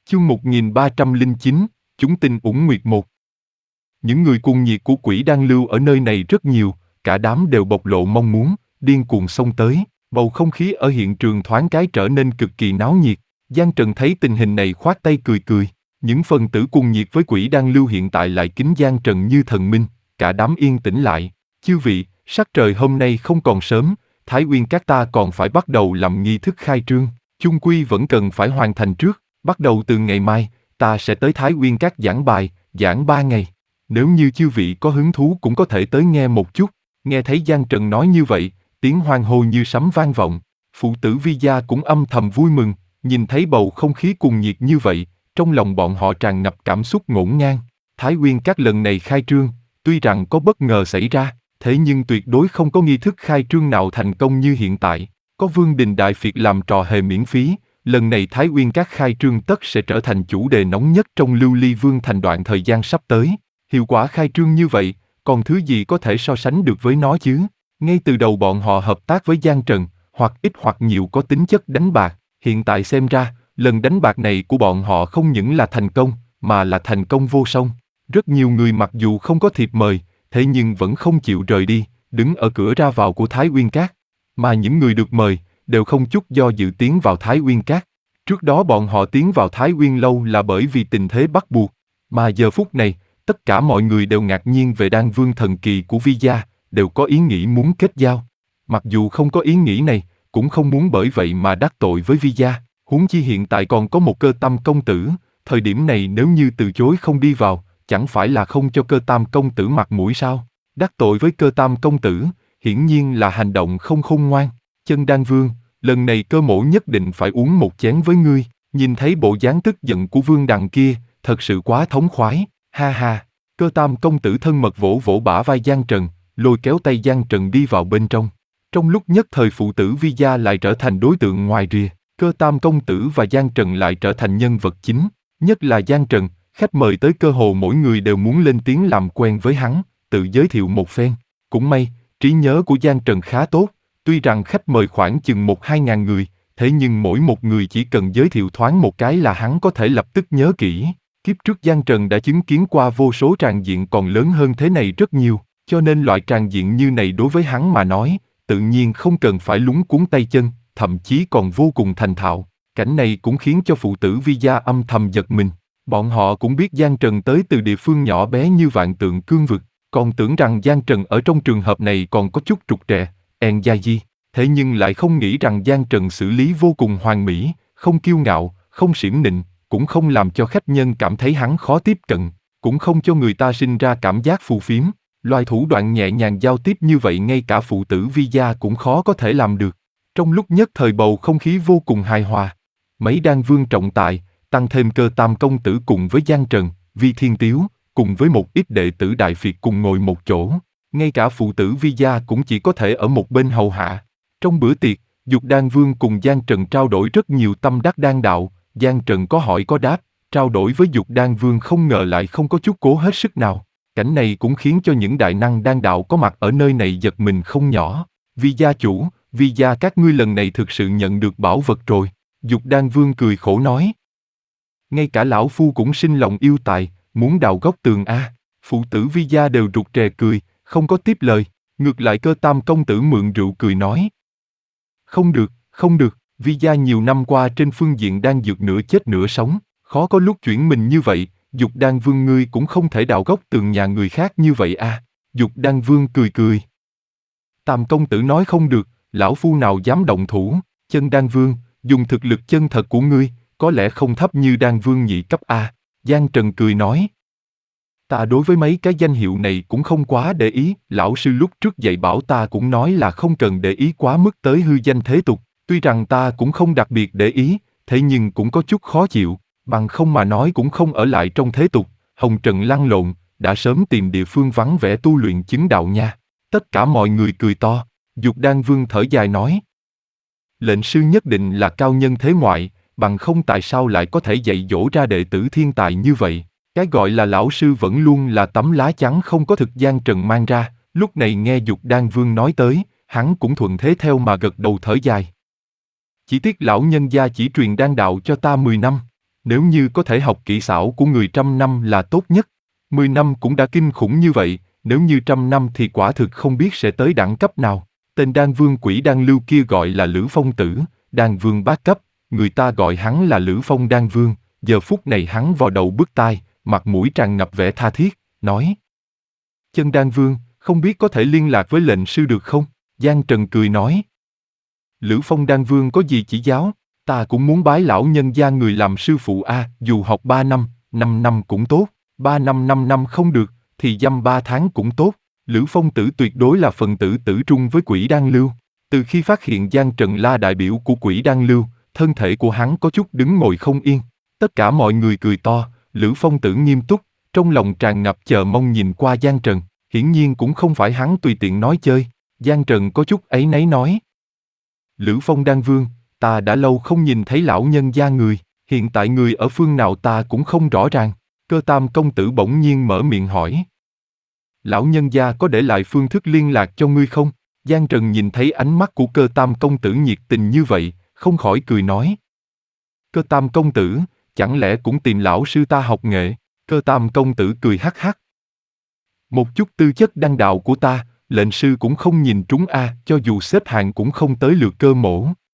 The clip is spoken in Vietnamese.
Chương 1309, chúng tinh Uẩn Nguyệt 1. Những người cuồng nhiệt của quỷ đan lưu ở nơi này rất nhiều, cả đám đều bộc lộ mong muốn, điên cuồng xông tới, bầu không khí ở hiện trường thoáng cái trở nên cực kỳ náo nhiệt. Giang Trần thấy tình hình này khoát tay cười cười, những phần tử cuồng nhiệt với quỷ đan lưu hiện tại lại kính Giang Trần như thần minh, cả đám yên tĩnh lại. Chư vị, sắc trời hôm nay không còn sớm, Thái Uyên các ta còn phải bắt đầu làm nghi thức khai trương, chung quy vẫn cần phải hoàn thành trước. Bắt đầu từ ngày mai, ta sẽ tới Thái Uyên Các giảng bài, giảng 3 ngày. Nếu như chư vị có hứng thú cũng có thể tới nghe một chút. Nghe thấy Giang Trần nói như vậy, tiếng hoan hô như sấm vang vọng. Phụ tử Vi Gia cũng âm thầm vui mừng, nhìn thấy bầu không khí cuồng nhiệt như vậy, trong lòng bọn họ tràn ngập cảm xúc ngổn ngang. Thái Uyên Các lần này khai trương, tuy rằng có bất ngờ xảy ra, thế nhưng tuyệt đối không có nghi thức khai trương nào thành công như hiện tại. Có Vương Đình Đại Phiệt làm trò hề miễn phí. Lần này Thái Uyên Các khai trương tất sẽ trở thành chủ đề nóng nhất trong Lưu Ly Vương thành đoạn thời gian sắp tới. Hiệu quả khai trương như vậy, còn thứ gì có thể so sánh được với nó chứ? Ngay từ đầu bọn họ hợp tác với Giang Trần, hoặc ít hoặc nhiều có tính chất đánh bạc. Hiện tại xem ra, lần đánh bạc này của bọn họ không những là thành công, mà là thành công vô song. Rất nhiều người mặc dù không có thiệp mời, thế nhưng vẫn không chịu rời đi, đứng ở cửa ra vào của Thái Uyên Các. Mà những người được mời, đều không chút do dự tiến vào Thái Uyên Các. Trước đó bọn họ tiến vào Thái Uyên Lâu là bởi vì tình thế bắt buộc, mà giờ phút này, tất cả mọi người đều ngạc nhiên về đan vương thần kỳ của Vi Gia, đều có ý nghĩ muốn kết giao. Mặc dù không có ý nghĩ này, cũng không muốn bởi vậy mà đắc tội với Vi Gia, huống chi hiện tại còn có một Cơ Tam công tử, thời điểm này nếu như từ chối không đi vào, chẳng phải là không cho Cơ Tam công tử mặt mũi sao? Đắc tội với Cơ Tam công tử, hiển nhiên là hành động không khôn ngoan. Chân Đan Vương, lần này Cơ mỗ nhất định phải uống một chén với ngươi. Nhìn thấy bộ dáng tức giận của Vương Đằng kia, thật sự quá thống khoái, ha ha. Cơ Tam công tử thân mật vỗ vỗ bả vai Giang Trần, lôi kéo tay Giang Trần đi vào bên trong. Trong lúc nhất thời phụ tử Vi Gia lại trở thành đối tượng ngoài rìa, Cơ Tam công tử và Giang Trần lại trở thành nhân vật chính. Nhất là Giang Trần, khách mời tới cơ hồ mỗi người đều muốn lên tiếng làm quen với hắn, tự giới thiệu một phen. Cũng may, trí nhớ của Giang Trần khá tốt. Tuy rằng khách mời khoảng chừng 1-2 ngàn người, thế nhưng mỗi một người chỉ cần giới thiệu thoáng một cái là hắn có thể lập tức nhớ kỹ. Kiếp trước Giang Trần đã chứng kiến qua vô số tràng diện còn lớn hơn thế này rất nhiều, cho nên loại tràng diện như này đối với hắn mà nói, tự nhiên không cần phải lúng cuống tay chân, thậm chí còn vô cùng thành thạo. Cảnh này cũng khiến cho phụ tử Vi Gia âm thầm giật mình. Bọn họ cũng biết Giang Trần tới từ địa phương nhỏ bé như Vạn Tượng Cương Vực, còn tưởng rằng Giang Trần ở trong trường hợp này còn có chút trục trặc. Gia Di, thế nhưng lại không nghĩ rằng Giang Trần xử lý vô cùng hoàn mỹ, không kiêu ngạo, không xiểm nịnh, cũng không làm cho khách nhân cảm thấy hắn khó tiếp cận, cũng không cho người ta sinh ra cảm giác phù phiếm. Loại thủ đoạn nhẹ nhàng giao tiếp như vậy ngay cả phụ tử Vi Gia cũng khó có thể làm được. Trong lúc nhất thời bầu không khí vô cùng hài hòa, mấy đan vương trọng tài, tăng thêm Cơ Tam công tử cùng với Giang Trần, Vi Thiên Tiếu, cùng với một ít đệ tử Đại Phiệt cùng ngồi một chỗ. Ngay cả phụ tử Vi Gia cũng chỉ có thể ở một bên hầu hạ. Trong bữa tiệc, Dục Đan Vương cùng Giang Trần trao đổi rất nhiều tâm đắc đan đạo. Giang Trần có hỏi có đáp, trao đổi với Dục Đan Vương không ngờ lại không có chút cố hết sức nào. Cảnh này cũng khiến cho những đại năng đan đạo có mặt ở nơi này giật mình không nhỏ. Vi gia chủ, Vi Gia các ngươi lần này thực sự nhận được bảo vật rồi. Dục Đan Vương cười khổ nói. Ngay cả lão phu cũng sinh lòng yêu tài, muốn đào gốc tường a. Phụ tử Vi Gia đều rụt rè cười, không có tiếp lời. Ngược lại Cơ Tam công tử mượn rượu cười nói. Không được, không được, Vi Gia nhiều năm qua trên phương diện đang dược nửa chết nửa sống, khó có lúc chuyển mình như vậy, Dục Đan Vương ngươi cũng không thể đào gốc tường nhà người khác như vậy à. Dục Đan Vương cười cười. Tam công tử nói không được, lão phu nào dám động thủ. Chân Đan Vương, dùng thực lực chân thật của ngươi, có lẽ không thấp như Đan Vương nhị cấp a. Giang Trần cười nói. Ta đối với mấy cái danh hiệu này cũng không quá để ý, lão sư lúc trước dạy bảo ta cũng nói là không cần để ý quá mức tới hư danh thế tục, tuy rằng ta cũng không đặc biệt để ý, thế nhưng cũng có chút khó chịu, bằng không mà nói cũng không ở lại trong thế tục, hồng trần lăn lộn, đã sớm tìm địa phương vắng vẻ tu luyện chứng đạo nha. Tất cả mọi người cười to, Dục Đan Vương thở dài nói. Lệnh sư nhất định là cao nhân thế ngoại, bằng không tại sao lại có thể dạy dỗ ra đệ tử thiên tài như vậy. Cái gọi là lão sư vẫn luôn là tấm lá chắn không có thực. Giang Trần mang ra, lúc này nghe Dục Đan Vương nói tới, hắn cũng thuận thế theo mà gật đầu thở dài. Chỉ tiếc lão nhân gia chỉ truyền đan đạo cho ta 10 năm, Nếu như có thể học kỹ xảo của người 100 năm là tốt nhất. 10 năm cũng đã kinh khủng như vậy, nếu như 100 năm thì quả thực không biết sẽ tới đẳng cấp nào. Tên đan vương quỷ đan lưu kia gọi là Lữ Phong Tử, đan vương bát cấp, người ta gọi hắn là Lữ Phong đan vương. Giờ phút này hắn vò đầu bứt tai, mặt mũi tràn ngập vẻ tha thiết, nói: Chân đan vương, không biết có thể liên lạc với lệnh sư được không? Giang Trần cười nói: Lữ Phong đan vương có gì chỉ giáo, ta cũng muốn bái lão nhân gia người làm sư phụ a, dù học 3 năm, 5 năm cũng tốt, 3 năm 5 năm không được, thì dăm 3 tháng cũng tốt. Lữ Phong Tử tuyệt đối là phần tử tử trung với quỷ đan lưu. Từ khi phát hiện Giang Trần là đại biểu của quỷ đan lưu, thân thể của hắn có chút đứng ngồi không yên. Tất cả mọi người cười to, Lữ Phong Tử nghiêm túc, trong lòng tràn ngập chờ mong nhìn qua Giang Trần, hiển nhiên cũng không phải hắn tùy tiện nói chơi. Giang Trần có chút áy náy nói: Lữ Phong đan vương, ta đã lâu không nhìn thấy lão nhân gia người, hiện tại người ở phương nào ta cũng không rõ ràng. Cơ Tam công tử bỗng nhiên mở miệng hỏi: Lão nhân gia có để lại phương thức liên lạc cho ngươi không? Giang Trần nhìn thấy ánh mắt của Cơ Tam công tử nhiệt tình như vậy, không khỏi cười nói: Cơ Tam công tử, chẳng lẽ cũng tìm lão sư ta học nghệ? Cơ Tam công tử cười hắc hắc: Một chút tư chất đan đạo của ta, lệnh sư cũng không nhìn trúng a, cho dù xếp hạng cũng không tới lượt Cơ mỗ.